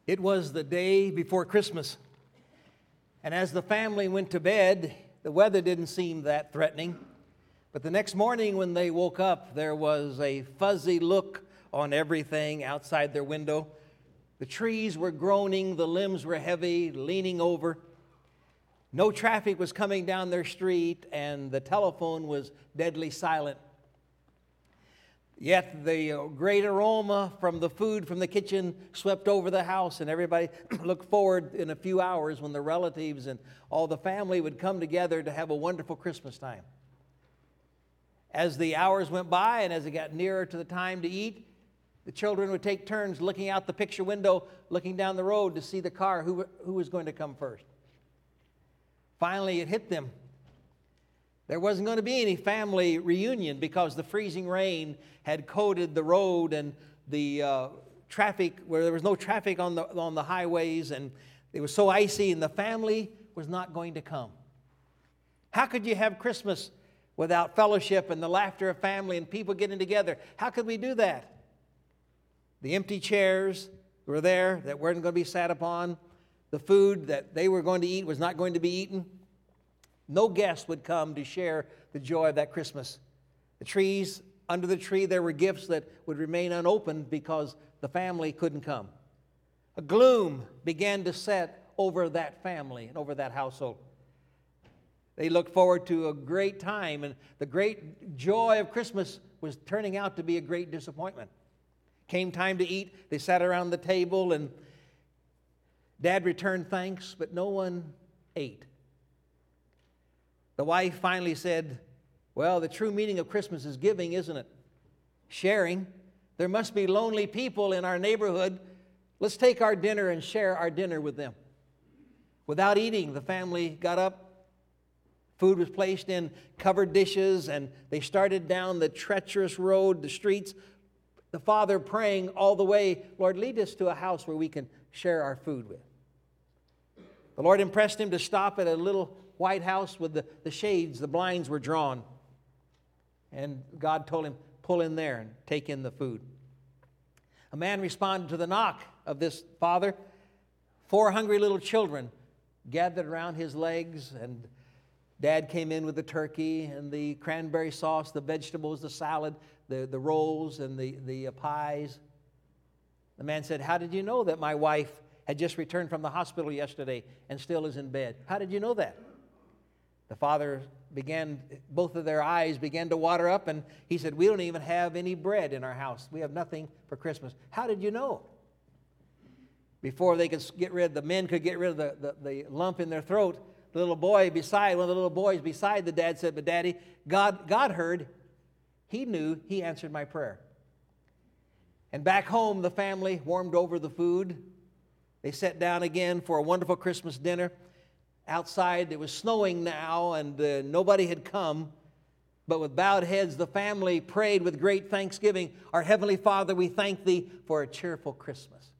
It was the day before Christmas, and as the family went to bed, the weather didn't seem that threatening. But the next morning when they woke up, there was a fuzzy look on everything outside their window. The trees were groaning, the limbs were heavy, leaning over. No traffic was coming down their street, and the telephone was deadly silent. Yet the great aroma from the food from the kitchen swept over the house, and everybody looked forward in a few hours when the relatives and all the family would come together to have a wonderful Christmas time. As the hours went by and as it got nearer to the time to eat, the children would take turns looking out the picture window, looking down the road to see the car, who was going to come first. Finally, it hit them. There wasn't going to be any family reunion because the freezing rain had coated the road and the traffic, where there was no traffic on the highways, and it was so icy, and the family was not going to come. How could you have Christmas without fellowship and the laughter of family and people getting together? How could we do that? The empty chairs were there that weren't going to be sat upon. The food that they were going to eat was not going to be eaten. No guest would come to share the joy of that Christmas. The trees, under the tree, there were gifts that would remain unopened because the family couldn't come. A gloom began to set over that family and over that household. They looked forward to a great time, and the great joy of Christmas was turning out to be a great disappointment. Came time to eat, they sat around the table, and Dad returned thanks, but no one ate. The wife finally said, "Well, the true meaning of Christmas is giving, isn't it? Sharing. There must be lonely people in our neighborhood. Let's take our dinner and share our dinner with them." Without eating, the family got up. Food was placed in covered dishes, and they started down the treacherous road, the streets. The father praying all the way, "Lord, lead us to a house where we can share our food with." The Lord impressed him to stop at a little white house with the shades, the blinds were drawn. And God told him, pull in there and take in the food. A man responded to the knock of this father. 4 hungry little children gathered around his legs, and Dad came in with the turkey and the cranberry sauce, the vegetables, the salad, the rolls, and the pies. The man said, "How did you know that my wife had just returned from the hospital yesterday and still is in bed? How did you know that?" The father both of their eyes began to water up, and he said, "We don't even have any bread in our house. We have nothing for Christmas." "How did you know?" Before they could the men could get rid of the lump in their throat, one of the little boys beside the dad said, "But Daddy, God heard. He knew. He answered my prayer." And back home, the family warmed over the food. They sat down again for a wonderful Christmas dinner. Outside, it was snowing now, and nobody had come. But with bowed heads, the family prayed with great thanksgiving, "Our Heavenly Father, we thank Thee for a cheerful Christmas."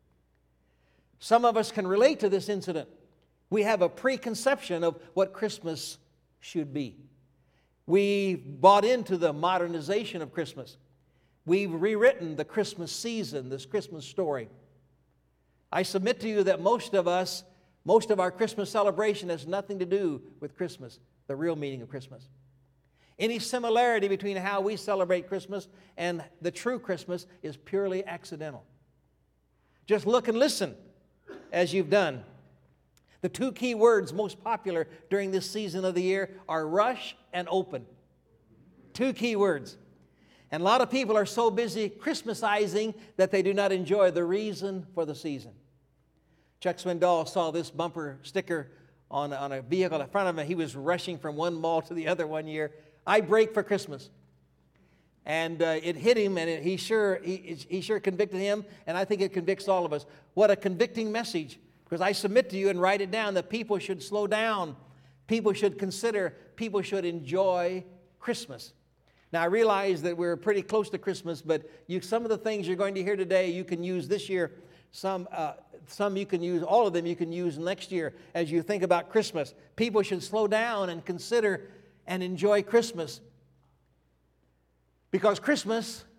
Some of us can relate to this incident. We have a preconception of what Christmas should be. We bought into the modernization of Christmas. We've rewritten the Christmas season, this Christmas story. I submit to you that most of our Christmas celebration has nothing to do with Christmas, the real meaning of Christmas. Any similarity between how we celebrate Christmas and the true Christmas is purely accidental. Just look and listen as you've done. The 2 key words most popular during this season of the year are rush and open. 2 key words. And a lot of people are so busy Christmasizing that they do not enjoy the reason for the season. Chuck Swindoll saw this bumper sticker on a vehicle in front of him. He was rushing from one mall to the other one year. "I break for Christmas." And it hit him, and he sure convicted him, and I think it convicts all of us. What a convicting message, because I submit to you and write it down that people should slow down. People should consider, people should enjoy Christmas. Now, I realize that we're pretty close to Christmas, but some of the things you're going to hear today you can use this year. Some you can use, all of them you can use next year as you think about Christmas. People should slow down and consider and enjoy Christmas. Because Christmas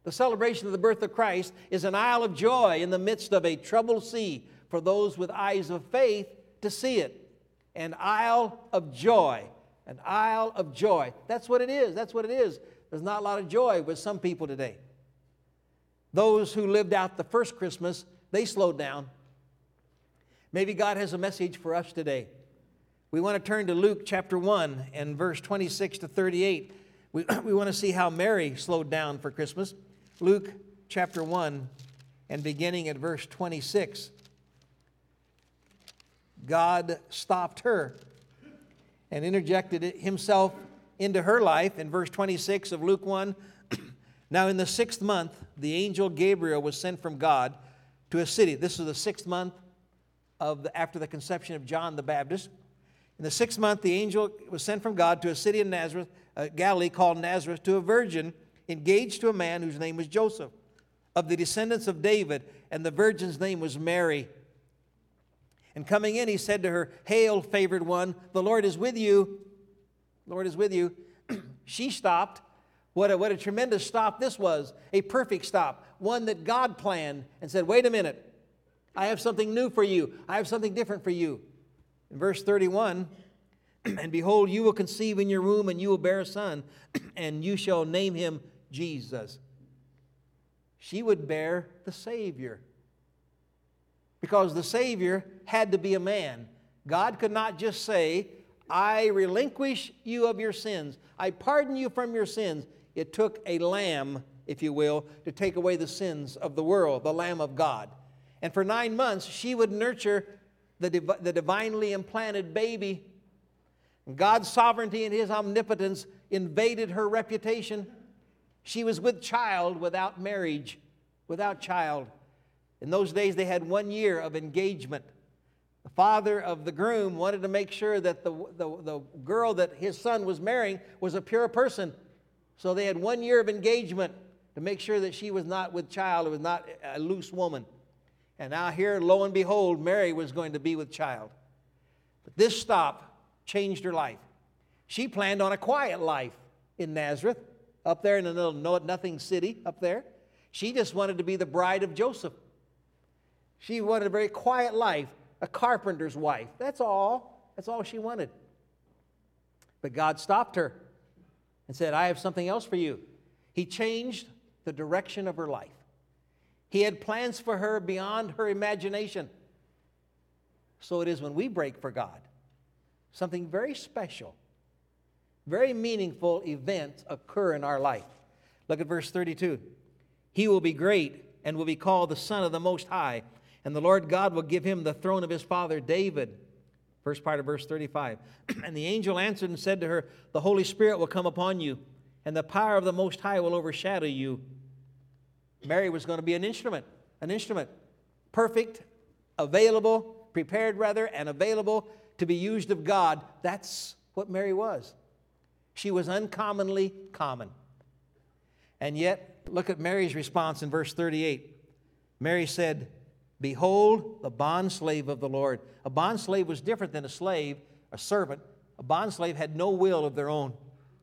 The celebration of the birth of Christ is an isle of joy in the midst of a troubled sea for those with eyes of faith to see it. An isle of joy. An isle of joy. That's what it is. That's what it is. There's not a lot of joy with some people today. Those who lived out the first Christmas, they slowed down. Maybe God has a message for us today. We want to turn to Luke chapter 1 and verse 26 to 38. We want to see how Mary slowed down for Christmas. Luke chapter 1 and beginning at verse 26. God stopped her and interjected himself into her life. In verse 26 of Luke 1, now in the 6th month, the angel Gabriel was sent from God to a city. This is the 6th month after the conception of John the Baptist. In the 6th month, the angel was sent from God to a city in Nazareth, Galilee called Nazareth, to a virgin engaged to a man whose name was Joseph, of the descendants of David, and the virgin's name was Mary. And coming in, he said to her, "Hail, favored one, the Lord is with you." The Lord is with you. She stopped. What a tremendous stop this was. A perfect stop. One that God planned and said, wait a minute. I have something new for you. I have something different for you. In verse 31, and behold, you will conceive in your womb, and you will bear a son, and you shall name him Jesus. She would bear the Savior. Because the Savior had to be a man. God could not just say, I relinquish you of your sins. I pardon you from your sins. It took a lamb, if you will, to take away the sins of the world, the Lamb of God. And for 9 months, she would nurture the divinely implanted baby. God's sovereignty and His omnipotence invaded her reputation. She was with child without marriage, without child. In those days, they had 1 year of engagement. The father of the groom wanted to make sure that the girl that his son was marrying was a pure person. So they had 1 year of engagement to make sure that she was not with child, it was not a loose woman. And now here, lo and behold, Mary was going to be with child. But this stop changed her life. She planned on a quiet life in Nazareth, up there in the little know-it-nothing city up there. She just wanted to be the bride of Joseph. She wanted a very quiet life, a carpenter's wife. That's all. That's all she wanted. But God stopped her and said, I have something else for you. He changed the direction of her life. He had plans for her beyond her imagination. So it is when we break for God. Something very special, very meaningful events occur in our life. Look at verse 32. He will be great and will be called the Son of the Most High, and the Lord God will give him the throne of his father David. First part of verse 35. And the angel answered and said to her, the Holy Spirit will come upon you, and the power of the Most High will overshadow you. Mary was going to be an instrument. Perfect, available, prepared rather, and available to be used of God. That's what Mary was. She was uncommonly common. And yet, look at Mary's response in verse 38. Mary said, behold, the bondslave of the Lord. A bondslave was different than a slave, a servant. A bondslave had no will of their own.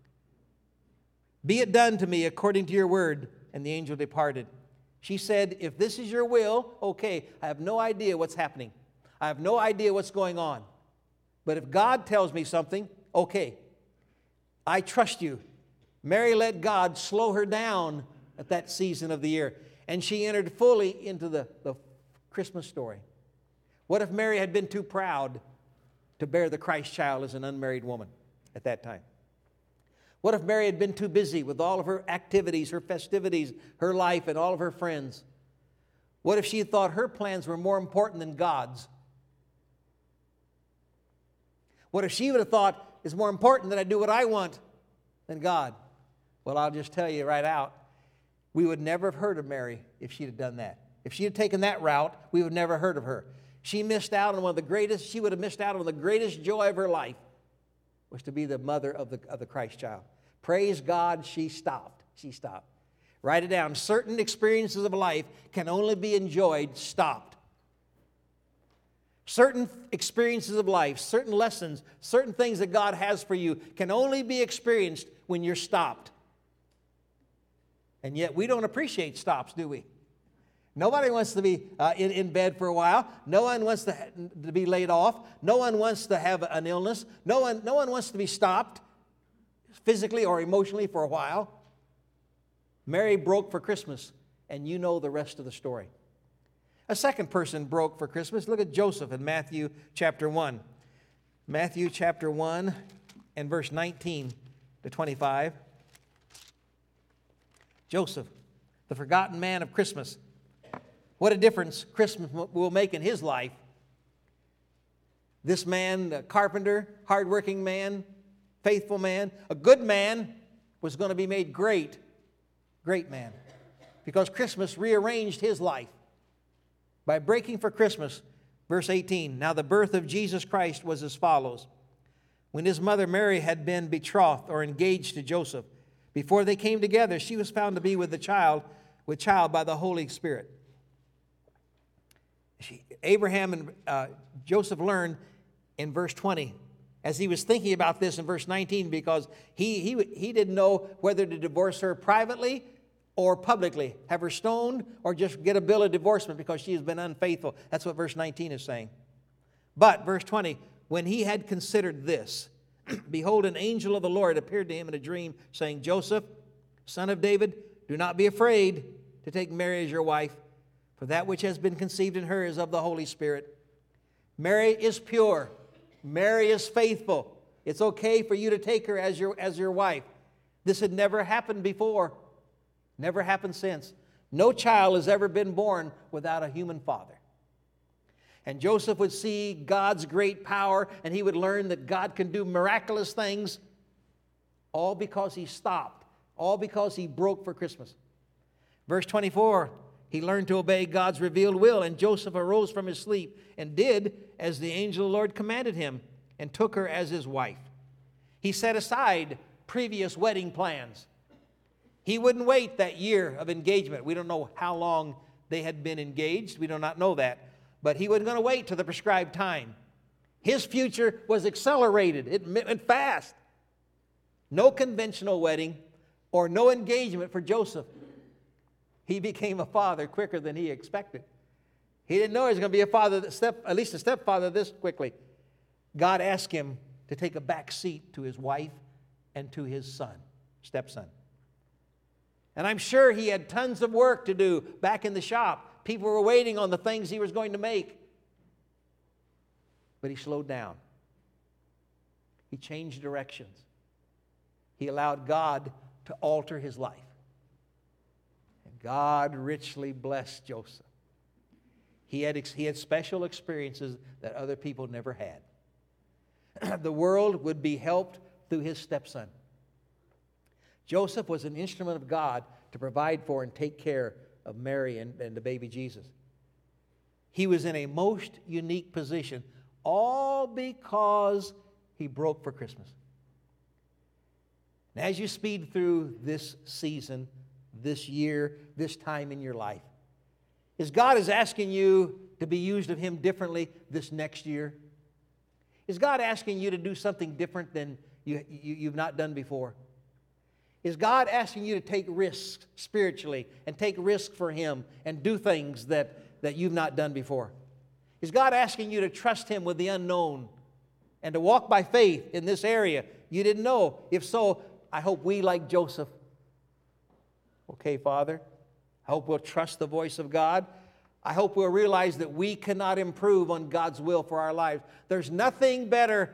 Be it done to me according to your word. And the angel departed. She said, if this is your will, okay, I have no idea what's happening. I have no idea what's going on. But if God tells me something, okay, I trust you. Mary let God slow her down at that season of the year. And she entered fully into the Christmas story. What if Mary had been too proud to bear the Christ child as an unmarried woman at that time? What if Mary had been too busy with all of her activities, her festivities, her life, and all of her friends? What if she had thought her plans were more important than God's? What if she would have thought, it's more important that I do what I want than God? Well, I'll just tell you right out, we would never have heard of Mary if she'd have done that. If she had taken that route, we would have never heard of her. She missed out on she would have missed out on the greatest joy of her life, was to be the mother of the Christ child. Praise God, she stopped. Write it down. Certain experiences of life can only be enjoyed stopped. Certain experiences of life, certain lessons, certain things that God has for you can only be experienced when you're stopped. And yet we don't appreciate stops, do we? Nobody wants to be in bed for a while. No one wants to be laid off. No one wants to have an illness. No one wants to be stopped physically or emotionally for a while. Mary broke for Christmas, and you know the rest of the story. A second person broke for Christmas. Look at Joseph in Matthew chapter 1. Matthew chapter 1 and verse 19 to 25. Joseph, the forgotten man of Christmas. What a difference Christmas will make in his life. This man, a carpenter, hardworking man, faithful man, a good man, was going to be made great man. Because Christmas rearranged his life by breaking for Christmas. Verse 18, now the birth of Jesus Christ was as follows. When his mother Mary had been betrothed or engaged to Joseph, before they came together, she was found to be with child by the Holy Spirit. Abraham and Joseph learned in verse 20, as he was thinking about this in verse 19, because he didn't know whether to divorce her privately or publicly, have her stoned, or just get a bill of divorcement because she has been unfaithful. That's what verse 19 is saying. But, verse 20, when he had considered this, behold, an angel of the Lord appeared to him in a dream, saying, Joseph, son of David, do not be afraid to take Mary as your wife, for that which has been conceived in her is of the Holy Spirit. Mary is pure. Mary is faithful. It's okay for you to take her as your wife. This had never happened before. Never happened since. No child has ever been born without a human father. And Joseph would see God's great power, and he would learn that God can do miraculous things, all because he stopped, all because he broke for Christmas. Verse 24, he learned to obey God's revealed will, and Joseph arose from his sleep and did as the angel of the Lord commanded him, and took her as his wife. He set aside previous wedding plans. He wouldn't wait that year of engagement. We don't know how long they had been engaged. We do not know that. But he wasn't going to wait till the prescribed time. His future was accelerated. It went fast. No conventional wedding or no engagement for Joseph. He became a father quicker than he expected. He didn't know he was going to be a father, at least a stepfather this quickly. God asked him to take a back seat to his wife and to his son, stepson. And I'm sure he had tons of work to do back in the shop. People were waiting on the things he was going to make. But he slowed down. He changed directions. He allowed God to alter his life. And God richly blessed Joseph. He had special experiences that other people never had. The world would be helped through his stepson. Joseph was an instrument of God to provide for and take care of Mary and the baby Jesus. He was in a most unique position, all because he broke for Christmas. And as you speed through this season, this year, this time in your life, is God is asking you to be used of him differently this next year? Is God asking you to do something different than you've not done before? Is God asking you to take risks spiritually and take risks for him and do things that you've not done before? Is God asking you to trust him with the unknown and to walk by faith in this area you didn't know? If so, I hope we, like Joseph, okay, Father, I hope we'll trust the voice of God. I hope we'll realize that we cannot improve on God's will for our lives. There's nothing better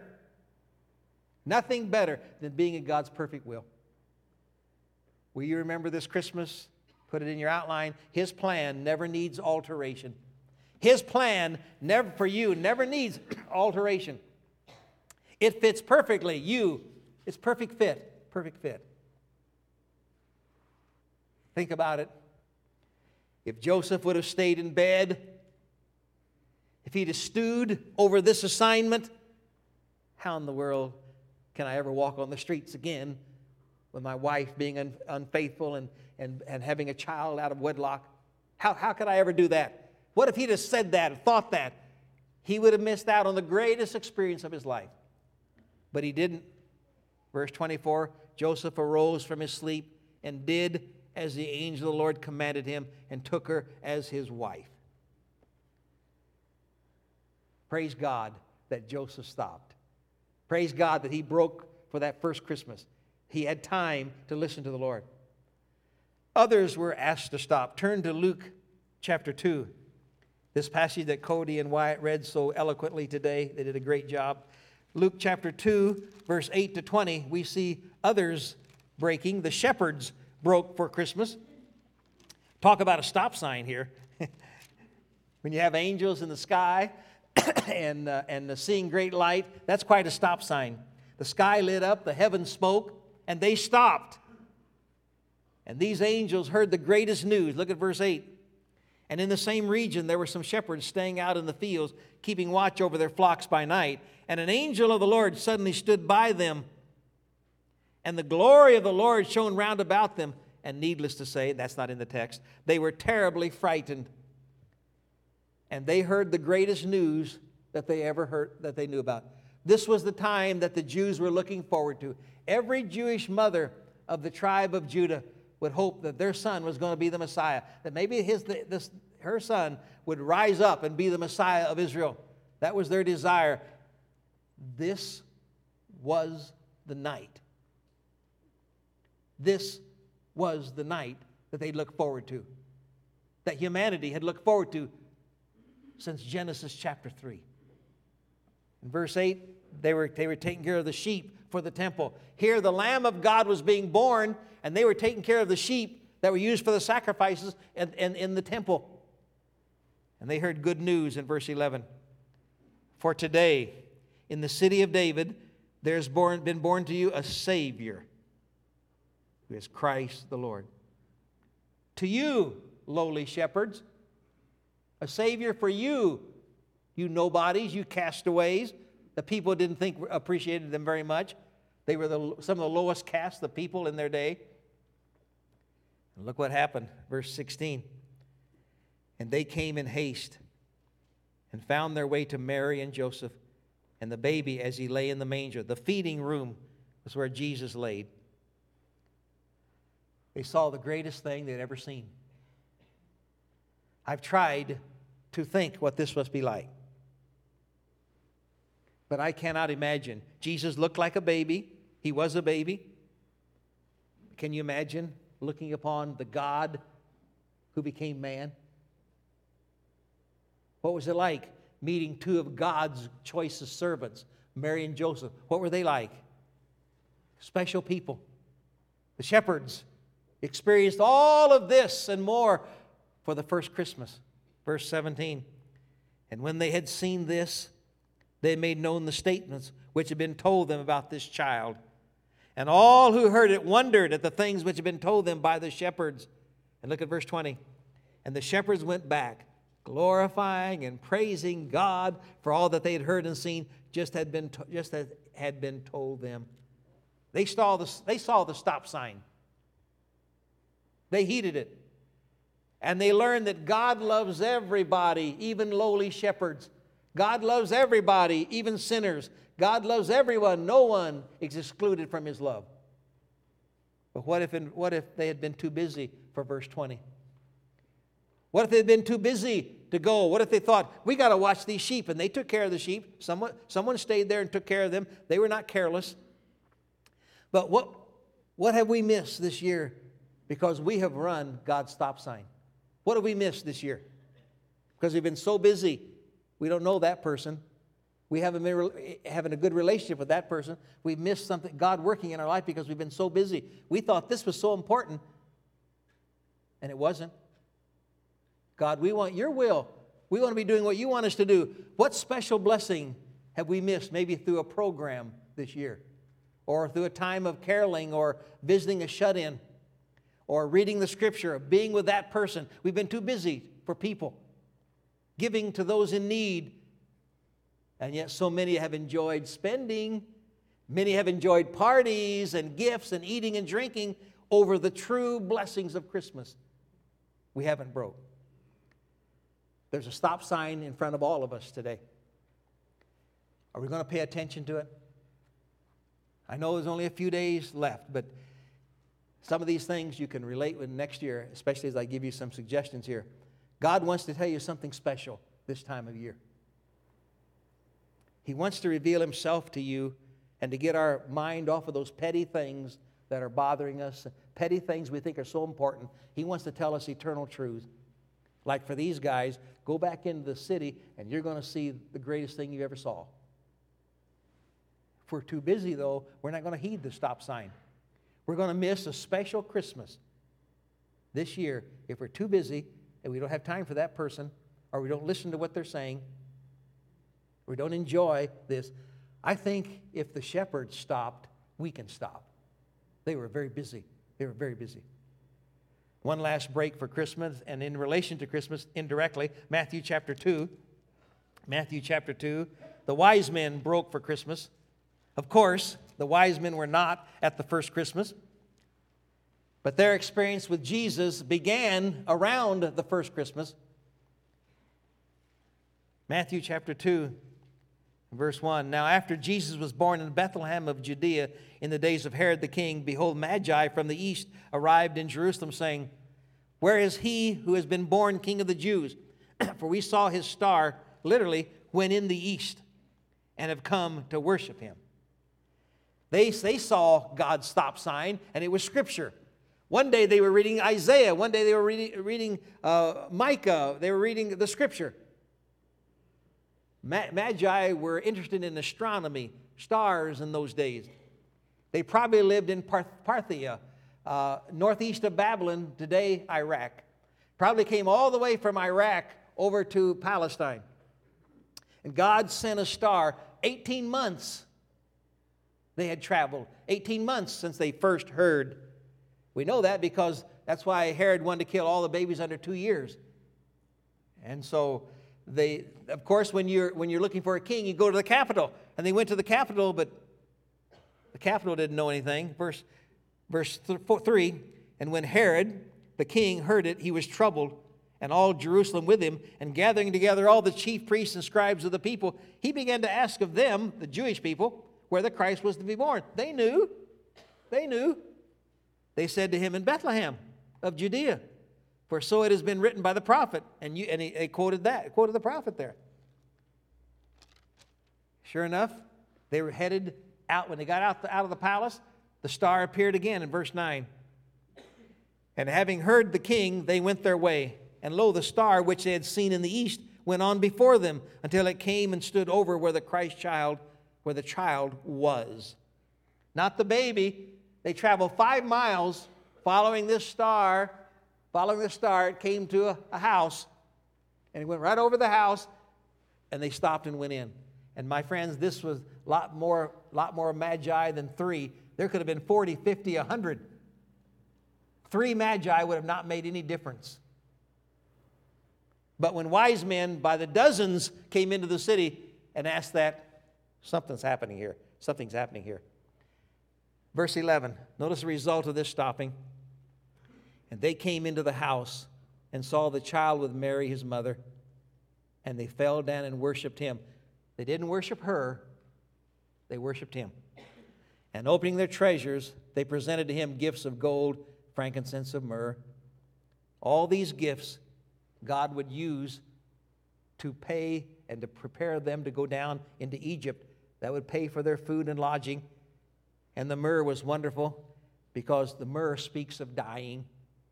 than being in God's perfect will. Will you remember this Christmas? Put it in your outline. His plan never needs alteration. His plan for you never needs alteration. It fits perfectly. It's perfect fit. Perfect fit. Think about it. If Joseph would have stayed in bed, if he'd have stewed over this assignment, how in the world can I ever walk on the streets again with my wife being unfaithful and having a child out of wedlock? How could I ever do that? What if he'd have said that and thought that? He would have missed out on the greatest experience of his life. But he didn't. Verse 24, Joseph arose from his sleep and did as the angel of the Lord commanded him, and took her as his wife. Praise God that Joseph stopped. Praise God that he broke for that first Christmas. He had time to listen to the Lord. Others were asked to stop. Turn to Luke chapter 2. This passage that Cody and Wyatt read so eloquently today. They did a great job. Luke chapter 2, verse 8 to 20, we see others breaking. The shepherds broke for Christmas. Talk about a stop sign here. When you have angels in the sky and seeing great light, that's quite a stop sign. The sky lit up, the heavens spoke, and they stopped. And these angels heard the greatest news. Look at verse 8. And in the same region there were some shepherds staying out in the fields, keeping watch over their flocks by night. And an angel of the Lord suddenly stood by them, and the glory of the Lord shone round about them. And needless to say, that's not in the text, they were terribly frightened. And they heard the greatest news that they ever heard, that they knew about. This was the time that the Jews were looking forward to. Every Jewish mother of the tribe of Judah would hope that their son was going to be the Messiah, that maybe her son would rise up and be the Messiah of Israel. That was their desire. This was the night. This was the night that they looked forward to, that humanity had looked forward to since Genesis chapter 3. In verse 8, they were taking care of the sheep for the temple. Here the Lamb of God was being born, and they were taking care of the sheep that were used for the sacrifices and in the temple. And they heard good news in verse 11. For today, in the city of David, there's been born to you a Savior, who is Christ the Lord. To you, lowly shepherds, a Savior for you, you nobodies, you castaways. The people didn't think appreciated them very much. They were some of the lowest caste, the people in their day. And look what happened, verse 16. And they came in haste and found their way to Mary and Joseph and the baby as he lay in the manger. The feeding room was where Jesus laid. They saw the greatest thing they'd ever seen. I've tried to think what this must be like, but I cannot imagine. Jesus looked like a baby. He was a baby. Can you imagine looking upon the God who became man? What was it like meeting two of God's choicest servants, Mary and Joseph? What were they like? Special people. The shepherds experienced all of this and more for the first Christmas. Verse 17. And when they had seen this, they made known the statements which had been told them about this child. And all who heard it wondered at the things which had been told them by the shepherds. And look at verse 20. And the shepherds went back, glorifying and praising God for all that they had heard and seen, just as had been told them. They saw the stop sign. They heeded it. And they learned that God loves everybody, even lowly shepherds. God loves everybody, even sinners. God loves everyone. No one is excluded from His love. But what if they had been too busy for verse 20? What if they had been too busy to go? What if they thought, we got to watch these sheep? And they took care of the sheep. Someone stayed there and took care of them. They were not careless. But what have we missed this year because we have run God's stop sign? What have we missed this year? Because we've been so busy. We don't know that person. We haven't been having a good relationship with that person. We've missed something, God working in our life because we've been so busy. We thought this was so important, and it wasn't. God, we want your will. We want to be doing what you want us to do. What special blessing have we missed, maybe through a program this year, or through a time of caroling, or visiting a shut-in, or reading the Scripture, or being with that person? We've been too busy for people, giving to those in need. And yet so many have enjoyed spending. Many have enjoyed parties and gifts and eating and drinking over the true blessings of Christmas. We haven't broke. There's a stop sign in front of all of us today. Are we going to pay attention to it? I know there's only a few days left, but Some of these things you can relate with next year, especially as I give you some suggestions here. God wants to tell you something special this time of year. He wants to reveal himself to you and to get our mind off of those petty things that are bothering us, petty things we think are so important. He wants to tell us eternal truth. Like for these guys, go back into the city and you're going to see the greatest thing you ever saw. If we're too busy, though, we're not going to heed the stop sign. We're going to miss a special Christmas this year if we're too busy and we don't have time for that person, or we don't listen to what they're saying, we don't enjoy this. I think if the shepherds stopped, we can stop. They were very busy. They were very busy. One last break for Christmas, and in relation to Christmas, indirectly, Matthew chapter 2. Matthew chapter 2. The wise men broke for Christmas. Of course, the wise men were not at the first Christmas, but their experience with Jesus began around the first Christmas. Matthew chapter 2, verse 1. Now after Jesus was born in Bethlehem of Judea in the days of Herod the king, behold, Magi from the east arrived in Jerusalem, saying, Where is he who has been born King of the Jews? For we saw his star, literally, when in the east, and have come to worship him. They saw God's stop sign, and it was Scripture. One day they were reading Isaiah. One day they were reading Micah. They were reading the Scripture. Magi were interested in astronomy, stars in those days. They probably lived in Parthia, northeast of Babylon, today Iraq. Probably came all the way from Iraq over to Palestine. And God sent a star. 18 months they had traveled. 18 months since they first heard. We know that because that's why Herod wanted to kill all the babies under 2 years. And so they, of course, when you're looking for a king, you go to the capital. And they went to the capital, but the capital didn't know anything. Verse 3, and when Herod, the king, heard it, he was troubled, and all Jerusalem with him, and gathering together all the chief priests and scribes of the people, he began to ask of them, the Jewish people, where the Christ was to be born. They knew. They knew. They said to him, in Bethlehem of Judea, for so it has been written by the prophet. And he quoted that, quoted the prophet there. Sure enough, they were headed out. When they got out of the palace, the star appeared again in verse 9. And having heard the king, they went their way. And lo, the star which they had seen in the east went on before them until it came and stood over where the child was. Not the baby. They traveled 5 miles following this star. Following the star, it came to a house. And it went right over the house. And they stopped and went in. And my friends, this was a lot more magi than 3. There could have been 40, 50, 100. 3 magi would have not made any difference. But when wise men by the dozens came into the city and asked that, something's happening here. Something's happening here. Verse 11, notice the result of this stopping. And they came into the house and saw the child with Mary, his mother, and they fell down and worshiped him. They didn't worship her, they worshiped him. And opening their treasures, they presented to him gifts of gold, frankincense, and myrrh. All these gifts God would use to pay and to prepare them to go down into Egypt. That would pay for their food and lodging. And the myrrh was wonderful because the myrrh speaks of dying.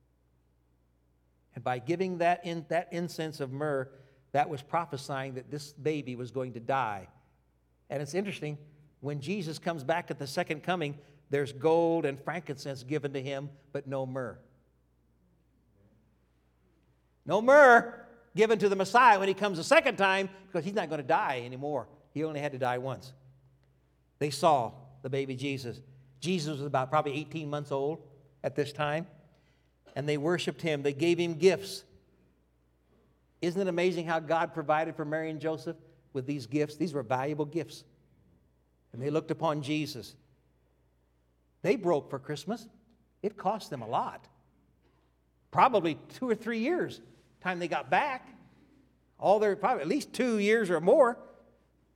And by giving that incense of myrrh, that was prophesying that this baby was going to die. And it's interesting, when Jesus comes back at the second coming, there's gold and frankincense given to him, but no myrrh. No myrrh given to the Messiah when he comes the second time, because he's not going to die anymore. He only had to die once. They saw the baby Jesus. Jesus was about probably 18 months old at this time. And they worshiped him. They gave him gifts. Isn't it amazing how God provided for Mary and Joseph with these gifts? These were valuable gifts. And they looked upon Jesus. They broke for Christmas. It cost them a lot. Probably 2 or 3 years. Time they got back. Probably at least 2 years or more.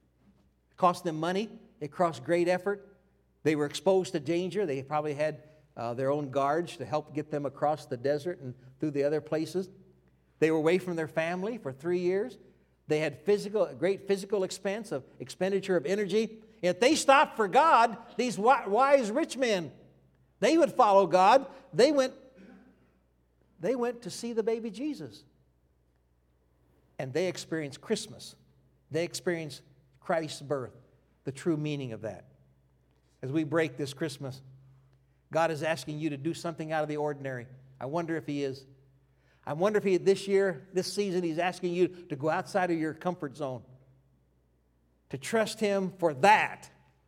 It cost them money. It cost great effort. They were exposed to danger. They probably had their own guards to help get them across the desert and through the other places. They were away from their family for 3 years. They had great physical expenditure of energy. If they stopped for God, these wise rich men, they would follow God. They went to see the baby Jesus. And they experienced Christmas. They experienced Christ's birth, the true meaning of that. As we break this Christmas, God is asking you to do something out of the ordinary. I wonder if He is. I wonder if this season, He's asking you to go outside of your comfort zone, to trust Him for that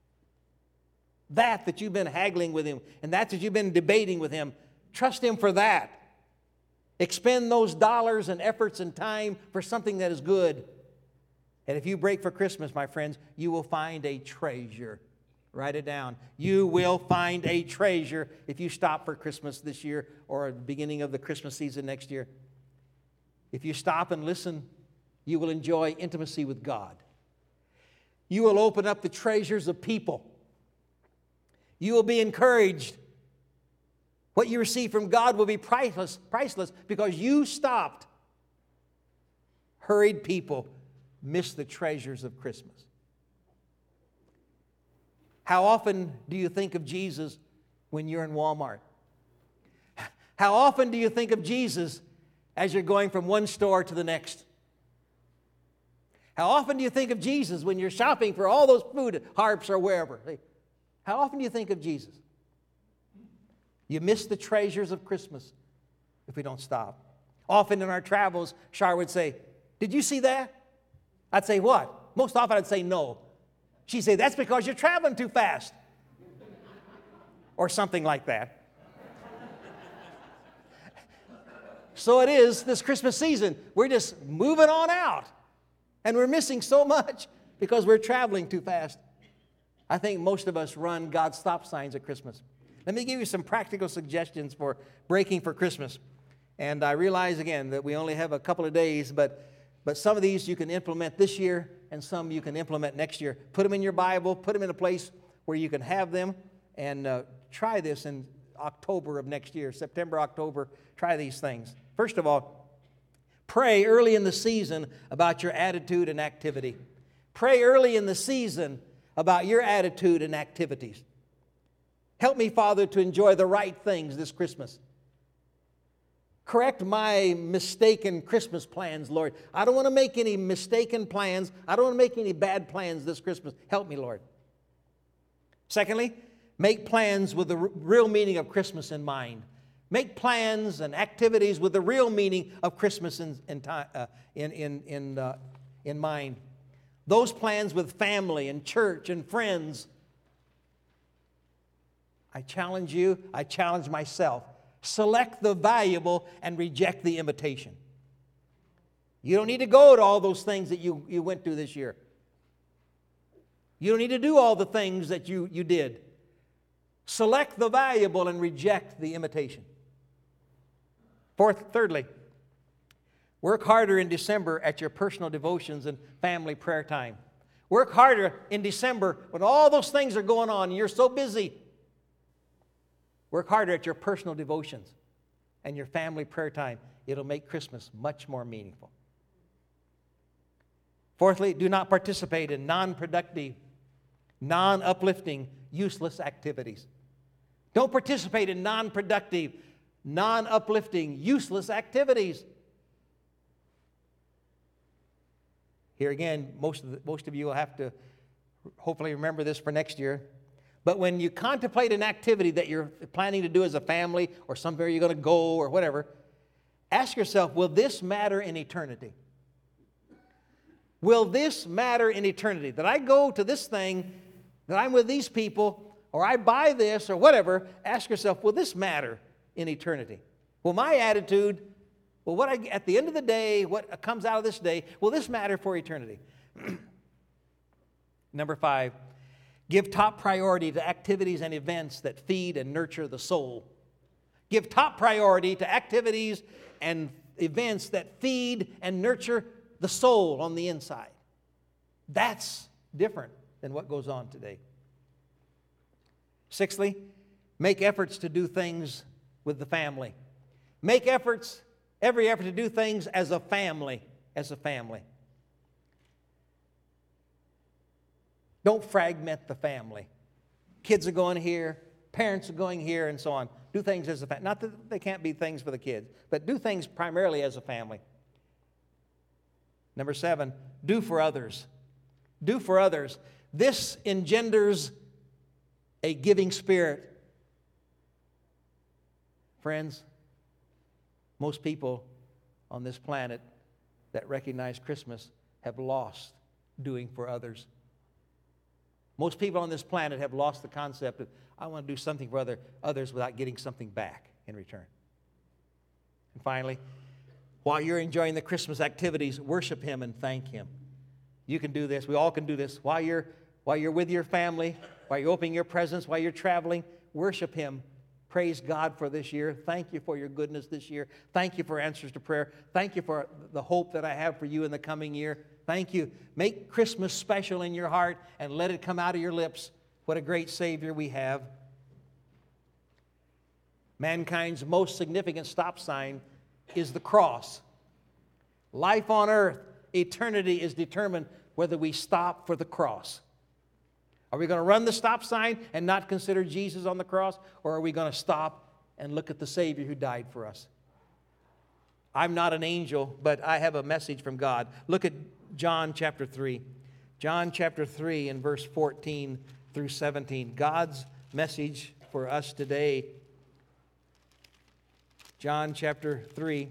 you've been haggling with Him, and that you've been debating with Him. Trust Him for that. Expend those dollars and efforts and time for something that is good. And if you break for Christmas, my friends, you will find a treasure. Write it down. You will find a treasure if you stop for Christmas this year or at the beginning of the Christmas season next year. If you stop and listen, you will enjoy intimacy with God. You will open up the treasures of people. You will be encouraged. What you receive from God will be priceless because you stopped. Hurried people miss the treasures of Christmas. How often do you think of Jesus when you're in Walmart? How often do you think of Jesus as you're going from one store to the next? How often do you think of Jesus when you're shopping for all those food at Harps or wherever? How often do you think of Jesus? You miss the treasures of Christmas if we don't stop. Often in our travels, Shar would say, "Did you see that?" I'd say, "What?" Most often I'd say, "No." She'd say, "That's because you're traveling too fast." Or something like that. So it is this Christmas season. We're just moving on out. And we're missing so much because we're traveling too fast. I think most of us run God's stop signs at Christmas. Let me give you some practical suggestions for breaking for Christmas. And I realize, again, that we only have a couple of days, but some of these you can implement this year and some you can implement next year. Put them in your Bible, put them in a place where you can have them, and try this in October of next year, September, October. Try these things. First of all, pray early in the season about your attitude and activity. Pray early in the season about your attitude and activities. Help me, Father, to enjoy the right things this Christmas. Correct my mistaken Christmas plans, Lord. I don't want to make any mistaken plans. I don't want to make any bad plans this Christmas. Help me, Lord. Secondly, make plans with the real meaning of Christmas in mind. Make plans and activities with the real meaning of Christmas in mind. Those plans with family and church and friends. I challenge you, I challenge myself. Select the valuable and reject the imitation. You don't need to go to all those things that you went to this year. You don't need to do all the things that you did. Select the valuable and reject the imitation. Thirdly, work harder in December at your personal devotions and family prayer time. Work harder in December when all those things are going on and you're so busy. Work harder at your personal devotions and your family prayer time. It'll make Christmas much more meaningful. Fourthly, do not participate in non-productive, non-uplifting, useless activities. Don't participate in non-productive, non-uplifting, useless activities. Here again, most of you will have to hopefully remember this for next year. But when you contemplate an activity that you're planning to do as a family or somewhere you're going to go or whatever, ask yourself, will this matter in eternity? Will this matter in eternity? That I go to this thing, that I'm with these people, or I buy this or whatever, ask yourself, will this matter in eternity? Will my attitude, at the end of the day, what comes out of this day, will this matter for eternity? Number 5. Give top priority to activities and events that feed and nurture the soul. Give top priority to activities and events that feed and nurture the soul on the inside. That's different than what goes on today. Sixthly, Make efforts to do things with the family. Make efforts, every effort to do things as a family, as a family. Don't fragment the family. Kids are going here, parents are going here, and so on. Do things as a family. Not that they can't be things for the kids, but do things primarily as a family. Number 7, do for others. Do for others. This engenders a giving spirit. Friends, most people on this planet that recognize Christmas have lost doing for others. Most people on this planet have lost the concept of, I want to do something for others without getting something back in return. And finally, while you're enjoying the Christmas activities, worship Him and thank Him. You can do this. We all can do this. While you're with your family, while you're opening your presents, while you're traveling, worship Him. Praise God for this year. Thank you for your goodness this year. Thank you for answers to prayer. Thank you for the hope that I have for you in the coming year. Thank you. Make Christmas special in your heart and let it come out of your lips. What a great Savior we have. Mankind's most significant stop sign is the cross. Life on earth, eternity is determined whether we stop for the cross. Are we going to run the stop sign and not consider Jesus on the cross? Or are we going to stop and look at the Savior who died for us? I'm not an angel, but I have a message from God. Look at John chapter 3. John chapter 3 and verse 14 through 17. God's message for us today. John chapter 3.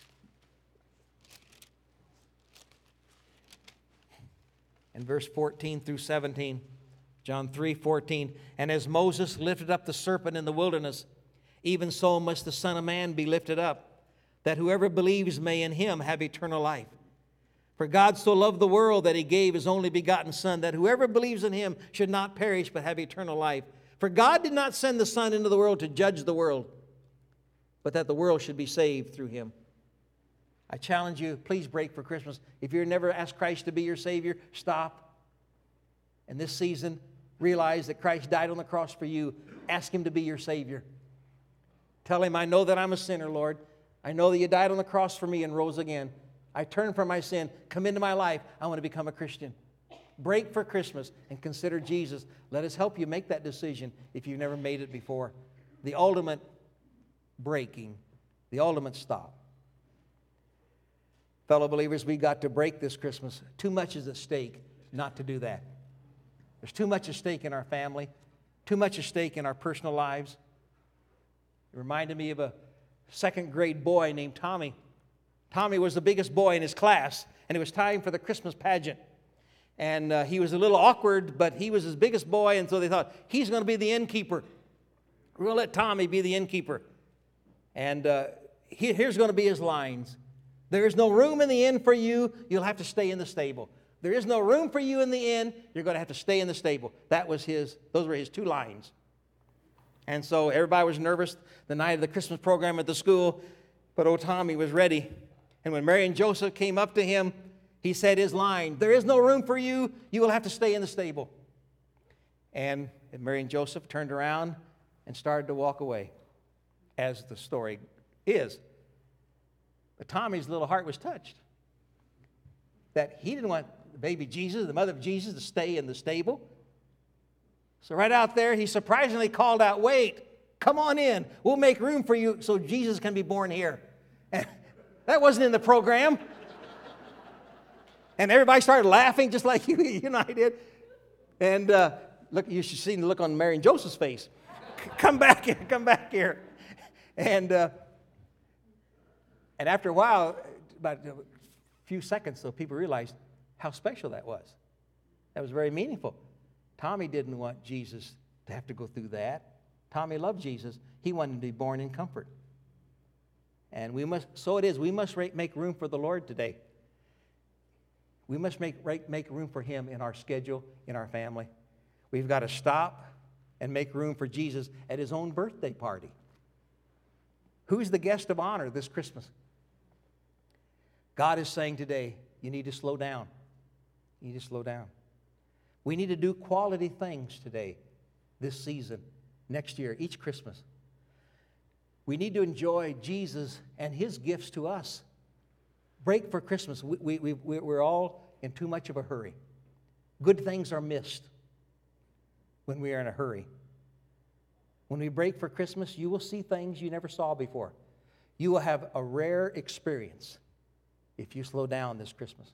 And verse 14 through 17. John 3:14, and as Moses lifted up the serpent in the wilderness, even so must the Son of Man be lifted up, that whoever believes may in Him have eternal life. For God so loved the world that He gave His only begotten Son, that whoever believes in Him should not perish but have eternal life. For God did not send the Son into the world to judge the world, but that the world should be saved through Him. I challenge you, please break for Christmas. If you've never asked Christ to be your Savior, stop. And this season, realize that Christ died on the cross for you. Ask Him to be your Savior. Tell Him, I know that I'm a sinner, Lord. I know that You died on the cross for me and rose again. I turn from my sin. Come into my life. I want to become a Christian. Break for Christmas and consider Jesus. Let us help you make that decision if you've never made it before. The ultimate breaking, the ultimate stop. Fellow believers, we got to break this Christmas. Too much is at stake not to do that. There's too much at stake in our family, too much at stake in our personal lives. It reminded me of a second grade boy named Tommy. Tommy was the biggest boy in his class, and it was time for the Christmas pageant. And he was a little awkward, but he was his biggest boy, and so they thought, he's going to be the innkeeper. We're going to let Tommy be the innkeeper. And here's going to be his lines. There is no room in the inn for you. You'll have to stay in the stable. There is no room for you in the inn. You're going to have to stay in the stable. Those were his 2 lines. And so everybody was nervous the night of the Christmas program at the school, but old Tommy was ready. And when Mary and Joseph came up to him, he said his line, there is no room for you. You will have to stay in the stable. And Mary and Joseph turned around and started to walk away, as the story is. But Tommy's little heart was touched that he didn't want the baby Jesus, the mother of Jesus, to stay in the stable. So right out there, he surprisingly called out, wait, come on in. We'll make room for you so Jesus can be born here. And that wasn't in the program. And everybody started laughing just like you and I did. And look, you should see the look on Mary and Joseph's face. Come back here, come back here. And after a while, about a few seconds, so people realized how special that was. That was very meaningful. Tommy didn't want Jesus to have to go through that. Tommy loved Jesus. He wanted to be born in comfort. And we must make room for the Lord today. We must make room for Him in our schedule, in our family. We've got to stop and make room for Jesus at His own birthday party. Who's the guest of honor this Christmas? God is saying today, you need to slow down. You need to slow down. We need to do quality things today, this season, next year, each Christmas. We need to enjoy Jesus and His gifts to us. Break for Christmas. We're all in too much of a hurry. Good things are missed when we are in a hurry. When we break for Christmas, you will see things you never saw before. You will have a rare experience if you slow down this Christmas.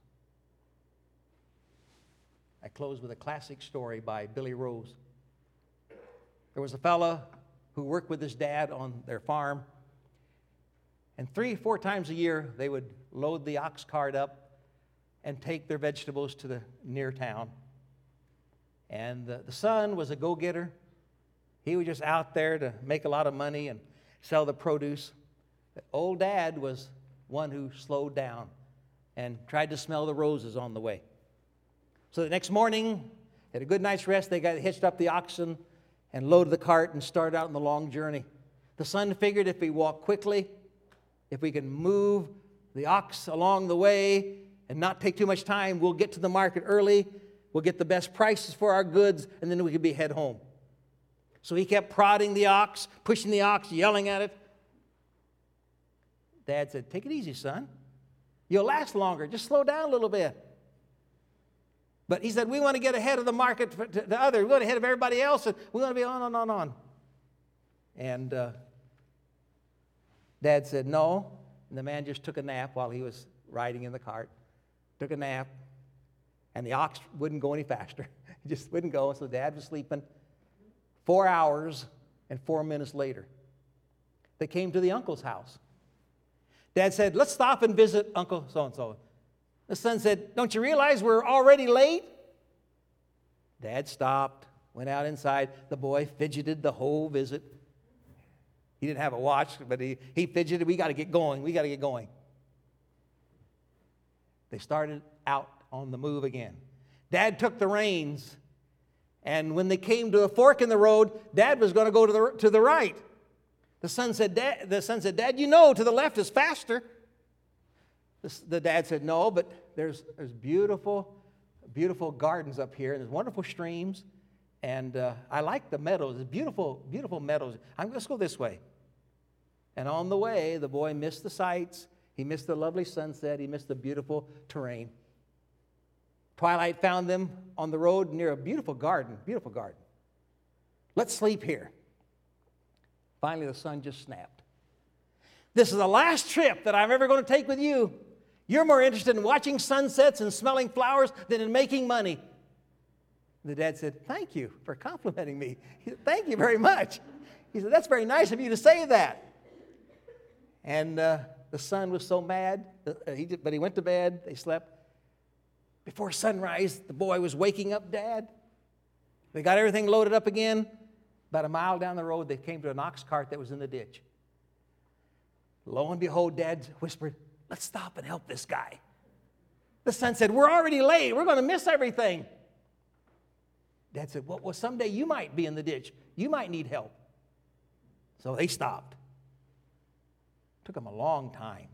I close with a classic story by Billy Rose. There was a fella who worked with his dad on their farm, and 3-4 times a year they would load the ox cart up and take their vegetables to the near town. And the son was a go-getter. He was just out there to make a lot of money and sell the produce. The old dad was one who slowed down and tried to smell the roses on the way. So the next morning, had a good night's rest, they got hitched up the oxen and loaded the cart and started out on the long journey. The son figured if we walk quickly, if we can move the ox along the way and not take too much time, we'll get to the market early, we'll get the best prices for our goods, and then we can head home. So he kept prodding the ox, pushing the ox, yelling at it. Dad said, "Take it easy, son. You'll last longer. Just slow down a little bit." But he said, "We want to get ahead of the market to others. We want to get ahead of everybody else, and we want to be on. And Dad said, "No." And the man just took a nap while he was riding in the cart. Took a nap, and the ox wouldn't go any faster. It just wouldn't go, so Dad was sleeping. 4 hours and 4 minutes later, they came to the uncle's house. Dad said, "Let's stop and visit Uncle so-and-so." The son said, "Don't you realize we're already late?" Dad stopped, went out inside. The boy fidgeted the whole visit. He didn't have a watch, but he fidgeted. We got to get going. They started out on the move again. Dad took the reins, and when they came to a fork in the road, Dad was going to go to the right. The son said, "Dad, you know to the left is faster." The dad said, "No, but there's beautiful, beautiful gardens up here, and there's wonderful streams, and I like the meadows. There's beautiful, beautiful meadows. Let's go this way." And on the way, the boy missed the sights. He missed the lovely sunset. He missed the beautiful terrain. Twilight found them on the road near a beautiful garden. Beautiful garden. "Let's sleep here." Finally, the sun just snapped. "This is the last trip that I'm ever going to take with you. You're more interested in watching sunsets and smelling flowers than in making money." The dad said, "Thank you for complimenting me." He said, "Thank you very much." He said, "That's very nice of you to say that." And the son was so mad, but he went to bed. They slept. Before sunrise, the boy was waking up Dad. They got everything loaded up again. About a mile down the road, they came to an ox cart that was in the ditch. Lo and behold, Dad whispered, "Let's stop and help this guy." The son said, "We're already late. We're going to miss everything." Dad said, "Well, someday you might be in the ditch. You might need help." So they stopped. Took them a long time.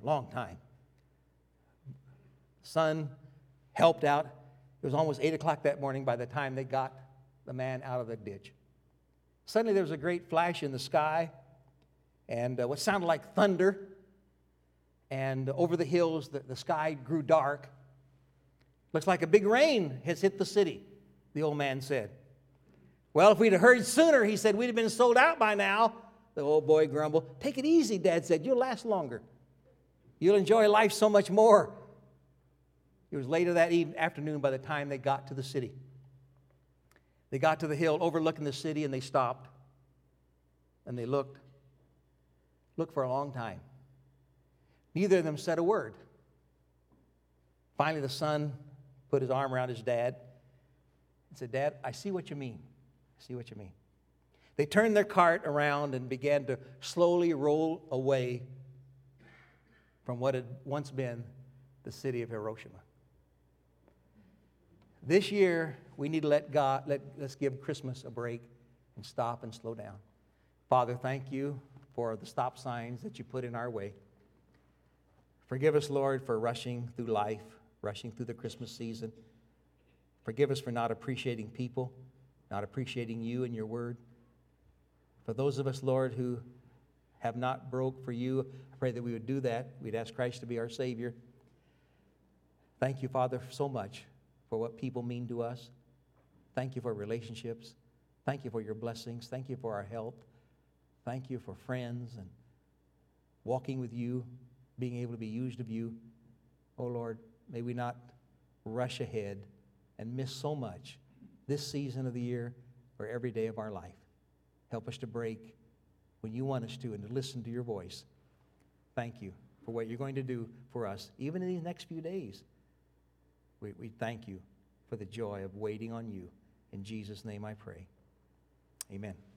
Son helped out. It was almost 8 o'clock that morning by the time they got the man out of the ditch. Suddenly there was a great flash in the sky, and what sounded like thunder. And over the hills, the sky grew dark. "Looks like a big rain has hit the city," the old man said. "Well, if we'd have heard sooner," he said, "we'd have been sold out by now." The old boy grumbled. "Take it easy," Dad said. "You'll last longer. You'll enjoy life so much more." It was later that afternoon by the time they got to the city. They got to the hill overlooking the city, and they stopped. And they looked for a long time. Neither of them said a word. Finally, the son put his arm around his dad and said, "Dad, I see what you mean. They turned their cart around and began to slowly roll away from what had once been the city of Hiroshima. This year, we need to let's give Christmas a break and stop and slow down. Father, thank you for the stop signs that you put in our way. Forgive us, Lord, for rushing through life, rushing through the Christmas season. Forgive us for not appreciating people, not appreciating you and your word. For those of us, Lord, who have not broke for you, I pray that we would do that. We'd ask Christ to be our Savior. Thank you, Father, so much for what people mean to us. Thank you for relationships. Thank you for your blessings. Thank you for our health. Thank you for friends and walking with you, being able to be used of you. Oh, Lord, may we not rush ahead and miss so much this season of the year or every day of our life. Help us to break when you want us to and to listen to your voice. Thank you for what you're going to do for us, even in these next few days. We thank you for the joy of waiting on you. In Jesus' name I pray. Amen.